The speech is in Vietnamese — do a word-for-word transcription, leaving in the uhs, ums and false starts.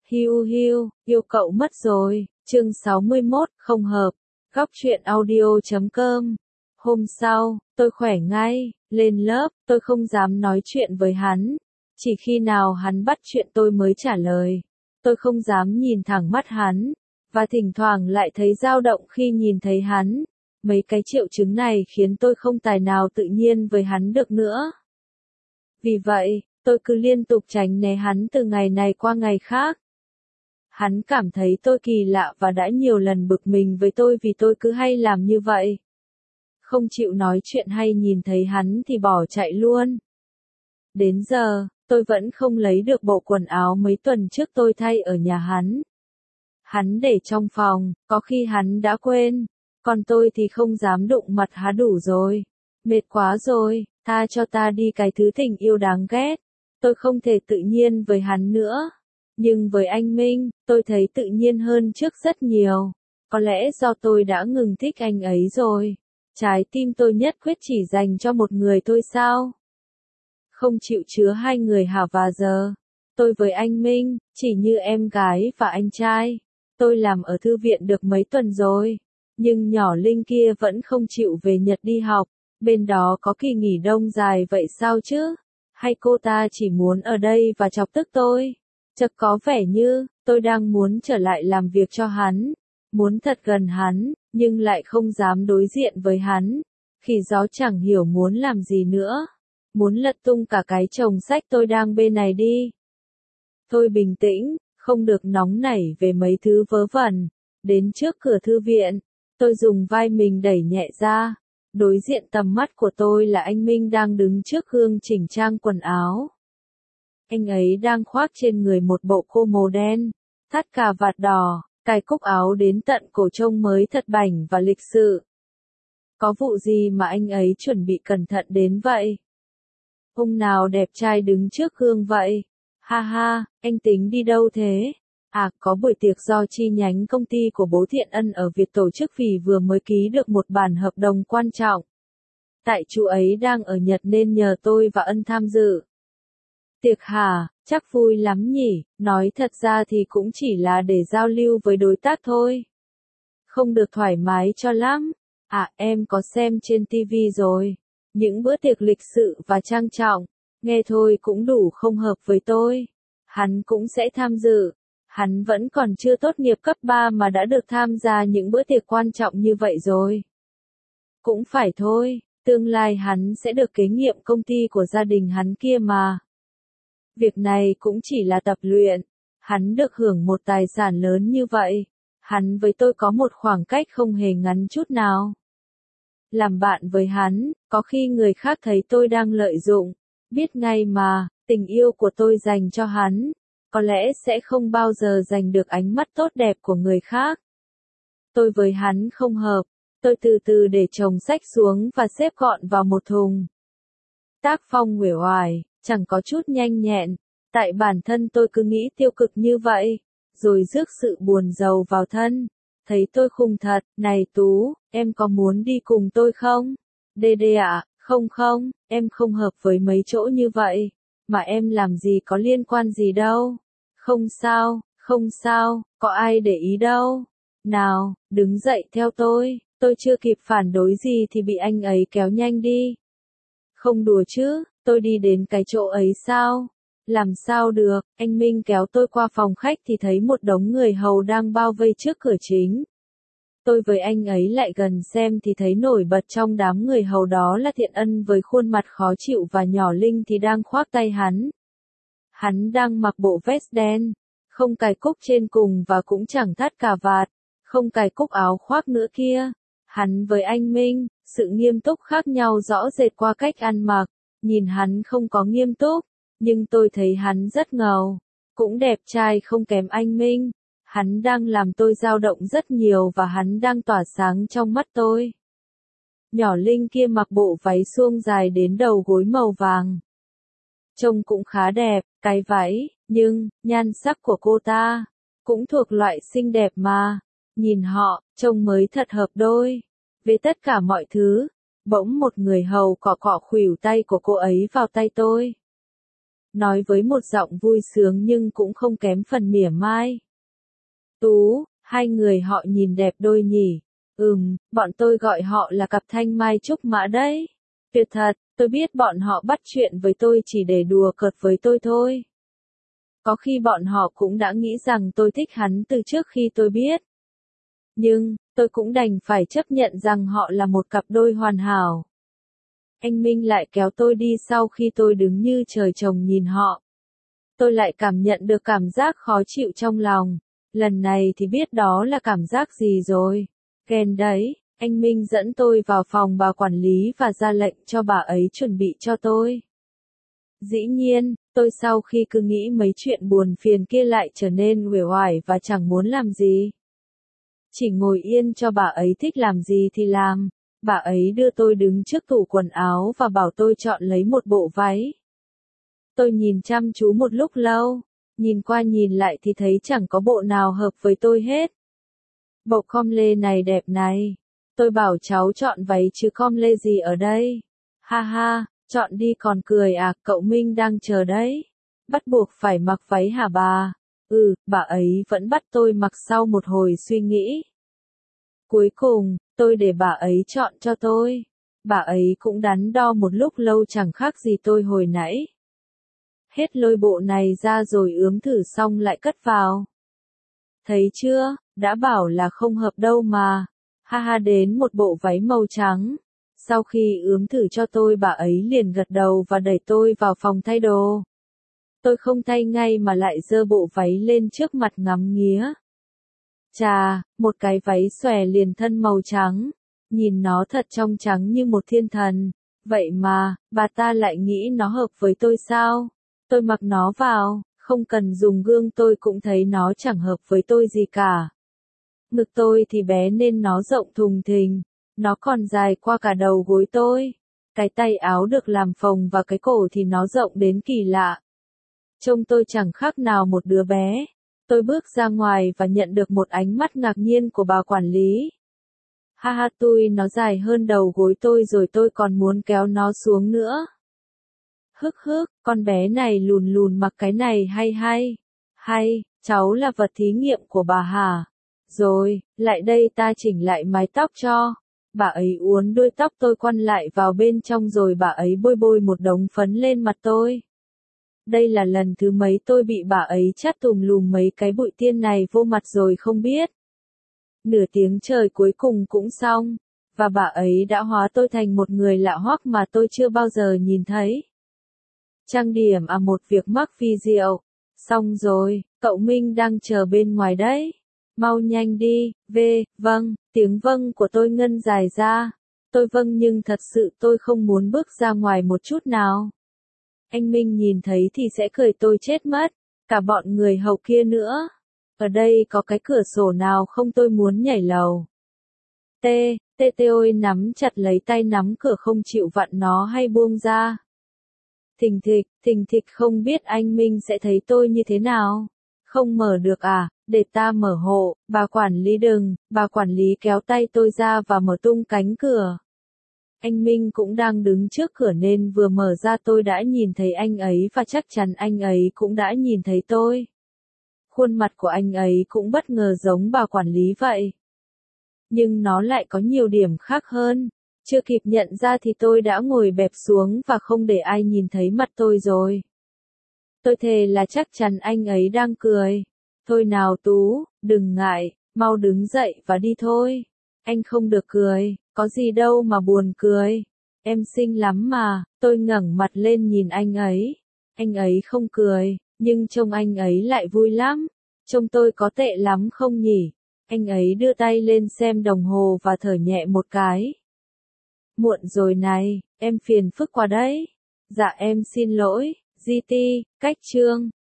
Hiu hiu, yêu cậu mất rồi, chương sáu mươi mốt, không hợp, góc truyện audio chấm com. Hôm sau, tôi khỏe ngay, lên lớp, tôi không dám nói chuyện với hắn. Chỉ khi nào hắn bắt chuyện tôi mới trả lời. Tôi không dám nhìn thẳng mắt hắn, và thỉnh thoảng lại thấy dao động khi nhìn thấy hắn. Mấy cái triệu chứng này khiến tôi không tài nào tự nhiên với hắn được nữa. Vì vậy, tôi cứ liên tục tránh né hắn từ ngày này qua ngày khác. Hắn cảm thấy tôi kỳ lạ và đã nhiều lần bực mình với tôi vì tôi cứ hay làm như vậy. Không chịu nói chuyện hay nhìn thấy hắn thì bỏ chạy luôn. Đến giờ, tôi vẫn không lấy được bộ quần áo mấy tuần trước tôi thay ở nhà hắn. Hắn để trong phòng, có khi hắn đã quên. Còn tôi thì không dám đụng mặt hắn đủ rồi. Mệt quá rồi, tha cho ta đi cái thứ tình yêu đáng ghét. Tôi không thể tự nhiên với hắn nữa. Nhưng với anh Minh, tôi thấy tự nhiên hơn trước rất nhiều. Có lẽ do tôi đã ngừng thích anh ấy rồi. Trái tim tôi nhất quyết chỉ dành cho một người thôi sao? Không chịu chứa hai người hả và giờ? Tôi với anh Minh, chỉ như em gái và anh trai. Tôi làm ở thư viện được mấy tuần rồi. Nhưng nhỏ Linh kia vẫn không chịu về Nhật đi học. Bên đó có kỳ nghỉ đông dài vậy sao chứ? Hay cô ta chỉ muốn ở đây và chọc tức tôi? Chợt có vẻ như, tôi đang muốn trở lại làm việc cho hắn. Muốn thật gần hắn, nhưng lại không dám đối diện với hắn. Khi gió chẳng hiểu muốn làm gì nữa. Muốn lật tung cả cái chồng sách tôi đang bên này đi. Thôi bình tĩnh, không được nóng nảy về mấy thứ vớ vẩn. Đến trước cửa thư viện, tôi dùng vai mình đẩy nhẹ ra. Đối diện tầm mắt của tôi là anh Minh đang đứng trước gương chỉnh trang quần áo. Anh ấy đang khoác trên người một bộ cô màu đen, thắt cà vạt đỏ, cài cúc áo đến tận cổ trông mới thật bảnh và lịch sự. Có vụ gì mà anh ấy chuẩn bị cẩn thận đến vậy? Ông nào đẹp trai đứng trước gương vậy? Ha ha, anh tính đi đâu thế? À, có buổi tiệc do chi nhánh công ty của bố Thiện Ân ở Việt tổ chức vì vừa mới ký được một bản hợp đồng quan trọng. Tại chú ấy đang ở Nhật nên nhờ tôi và Ân tham dự. Tiệc hả, chắc vui lắm nhỉ, nói thật ra thì cũng chỉ là để giao lưu với đối tác thôi. Không được thoải mái cho lắm. À, em có xem trên ti vi rồi. Những bữa tiệc lịch sự và trang trọng, nghe thôi cũng đủ không hợp với tôi. Hắn cũng sẽ tham dự. Hắn vẫn còn chưa tốt nghiệp cấp ba mà đã được tham gia những bữa tiệc quan trọng như vậy rồi. Cũng phải thôi, tương lai hắn sẽ được kế nhiệm công ty của gia đình hắn kia mà. Việc này cũng chỉ là tập luyện. Hắn được hưởng một tài sản lớn như vậy. Hắn với tôi có một khoảng cách không hề ngắn chút nào. Làm bạn với hắn, có khi người khác thấy tôi đang lợi dụng. Biết ngay mà, tình yêu của tôi dành cho hắn, có lẽ sẽ không bao giờ giành được ánh mắt tốt đẹp của người khác. Tôi với hắn không hợp. Tôi từ từ để chồng sách xuống và xếp gọn vào một thùng. Tác phong uể oải, chẳng có chút nhanh nhẹn. Tại bản thân tôi cứ nghĩ tiêu cực như vậy, rồi rước sự buồn rầu vào thân. Thấy tôi khùng thật, này Tú, em có muốn đi cùng tôi không? Đê đê ạ, à, không không, em không hợp với mấy chỗ như vậy. Mà em làm gì có liên quan gì đâu. Không sao, không sao, có ai để ý đâu. Nào, đứng dậy theo tôi, tôi chưa kịp phản đối gì thì bị anh ấy kéo nhanh đi. Không đùa chứ, tôi đi đến cái chỗ ấy sao? Làm sao được, anh Minh kéo tôi qua phòng khách thì thấy một đống người hầu đang bao vây trước cửa chính. Tôi với anh ấy lại gần xem thì thấy nổi bật trong đám người hầu đó là Thiện Ân với khuôn mặt khó chịu và nhỏ Linh thì đang khoác tay hắn. Hắn đang mặc bộ vest đen, không cài cúc trên cùng và cũng chẳng thắt cà vạt, không cài cúc áo khoác nữa kia. Hắn với anh Minh, sự nghiêm túc khác nhau rõ rệt qua cách ăn mặc, nhìn hắn không có nghiêm túc, nhưng tôi thấy hắn rất ngầu, cũng đẹp trai không kém anh Minh. Hắn đang làm tôi dao động rất nhiều và hắn đang tỏa sáng trong mắt tôi. Nhỏ Linh kia mặc bộ váy suông dài đến đầu gối màu vàng. Trông cũng khá đẹp, cái váy, nhưng, nhan sắc của cô ta, cũng thuộc loại xinh đẹp mà. Nhìn họ, trông mới thật hợp đôi. Về tất cả mọi thứ, bỗng một người hầu cọ cọ khuỷu tay của cô ấy vào tay tôi. nói với một giọng vui sướng nhưng cũng không kém phần mỉa mai. Tú, hai người họ nhìn đẹp đôi nhỉ? Ừm, bọn tôi gọi họ là cặp thanh mai trúc mã đấy. Tuyệt thật, tôi biết bọn họ bắt chuyện với tôi chỉ để đùa cợt với tôi thôi. Có khi bọn họ cũng đã nghĩ rằng tôi thích hắn từ trước khi tôi biết. Nhưng, tôi cũng đành phải chấp nhận rằng họ là một cặp đôi hoàn hảo. Anh Minh lại kéo tôi đi sau khi tôi đứng như trời trồng nhìn họ. Tôi lại cảm nhận được cảm giác khó chịu trong lòng. Lần này thì biết đó là cảm giác gì rồi. Ghen đấy, anh Minh dẫn tôi vào phòng bà quản lý và ra lệnh cho bà ấy chuẩn bị cho tôi. Dĩ nhiên, tôi sau khi cứ nghĩ mấy chuyện buồn phiền kia lại trở nên uể oải và chẳng muốn làm gì. Chỉ ngồi yên cho bà ấy thích làm gì thì làm. Bà ấy đưa tôi đứng trước tủ quần áo và bảo tôi chọn lấy một bộ váy. Tôi nhìn chăm chú một lúc lâu, nhìn qua nhìn lại thì thấy chẳng có bộ nào hợp với tôi hết. Bộ com lê này đẹp này. Tôi bảo cháu chọn váy chứ com lê gì ở đây. Ha ha, chọn đi còn cười à, cậu Minh đang chờ đấy. Bắt buộc phải mặc váy hả bà? Ừ, bà ấy vẫn bắt tôi mặc sau một hồi suy nghĩ. Cuối cùng, tôi để bà ấy chọn cho tôi. Bà ấy cũng đắn đo một lúc lâu chẳng khác gì tôi hồi nãy. Hết lôi bộ này ra rồi ướm thử xong lại cất vào. Thấy chưa, đã bảo là không hợp đâu mà. Ha ha, đến một bộ váy màu trắng. Sau khi ướm thử cho tôi bà ấy liền gật đầu và đẩy tôi vào phòng thay đồ. Tôi không thay ngay mà lại giơ bộ váy lên trước mặt ngắm nghía. Chà, một cái váy xòe liền thân màu trắng. Nhìn nó thật trong trắng như một thiên thần. Vậy mà, bà ta lại nghĩ nó hợp với tôi sao? Tôi mặc nó vào, không cần dùng gương tôi cũng thấy nó chẳng hợp với tôi gì cả. Ngực tôi thì bé nên nó rộng thùng thình, nó còn dài qua cả đầu gối tôi. Cái tay áo được làm phồng và cái cổ thì nó rộng đến kỳ lạ. Trông tôi chẳng khác nào một đứa bé. Tôi bước ra ngoài và nhận được một ánh mắt ngạc nhiên của bà quản lý. Ha ha, tôi nó dài hơn đầu gối tôi rồi tôi còn muốn kéo nó xuống nữa. Hức hức, con bé này lùn lùn mặc cái này hay hay. Hay, cháu là vật thí nghiệm của bà hả? Rồi, lại đây ta chỉnh lại mái tóc cho. Bà ấy uốn đuôi tóc tôi quăn lại vào bên trong rồi bà ấy bôi bôi một đống phấn lên mặt tôi. Đây là lần thứ mấy tôi bị bà ấy chát tùm lùm mấy cái bụi tiên này vô mặt rồi không biết. Nửa tiếng trời cuối cùng cũng xong, và bà ấy đã hóa tôi thành một người lạ hoắc mà tôi chưa bao giờ nhìn thấy. Trang điểm à, một việc mắc phi diệu. Xong rồi, cậu Minh đang chờ bên ngoài đấy. Mau nhanh đi, về, vâng, tiếng vâng của tôi ngân dài ra. Tôi vâng nhưng thật sự tôi không muốn bước ra ngoài một chút nào. Anh Minh nhìn thấy thì sẽ cười tôi chết mất, cả bọn người hầu kia nữa. Ở đây có cái cửa sổ nào không, tôi muốn nhảy lầu. Tê, tê tê ôi, nắm chặt lấy tay nắm cửa không chịu vặn nó hay buông ra. Thình thịch, thình thịch, không biết anh Minh sẽ thấy tôi như thế nào. Không mở được à, để ta mở hộ, bà quản lý đừng, bà quản lý kéo tay tôi ra và mở tung cánh cửa. Anh Minh cũng đang đứng trước cửa nên vừa mở ra tôi đã nhìn thấy anh ấy và chắc chắn anh ấy cũng đã nhìn thấy tôi. Khuôn mặt của anh ấy cũng bất ngờ giống bà quản lý vậy. Nhưng nó lại có nhiều điểm khác hơn. Chưa kịp nhận ra thì tôi đã ngồi bẹp xuống và không để ai nhìn thấy mặt tôi rồi. Tôi thề là chắc chắn anh ấy đang cười. Thôi nào Tú, đừng ngại, mau đứng dậy và đi thôi. Anh không được cười, có gì đâu mà buồn cười. Em xinh lắm mà, tôi ngẩng mặt lên nhìn anh ấy. Anh ấy không cười, nhưng trông anh ấy lại vui lắm. Trông tôi có tệ lắm không nhỉ? Anh ấy đưa tay lên xem đồng hồ và thở nhẹ một cái. Muộn rồi này, em phiền phức quá đấy. Dạ em xin lỗi, giê tê, cách chương.